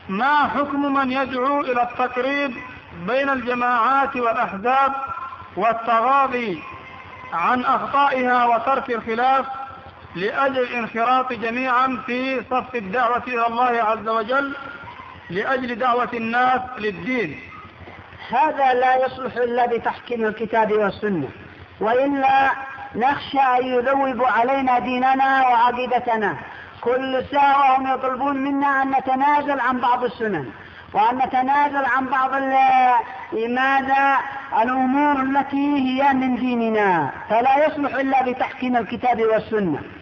ما حكم من يدعو إلى التقريب بين الجماعات والأحزاب والتغاضي عن أخطائها وترك الخلاف لأجل الانخراط جميعا في صف الدعوة إلى الله عز وجل لأجل دعوة الناس للدين؟ هذا لا يصلح إلا بتحكيم الكتاب والسنة، وإلا نخشى أن يذوبوا علينا ديننا وعقيدتنا. كل ساعة هم يطلبون منا أن نتنازل عن بعض السنن وأن نتنازل عن بعض لماذا الأمور التي هي من ديننا، فلا يصلح إلا بتحكيم الكتاب والسنة.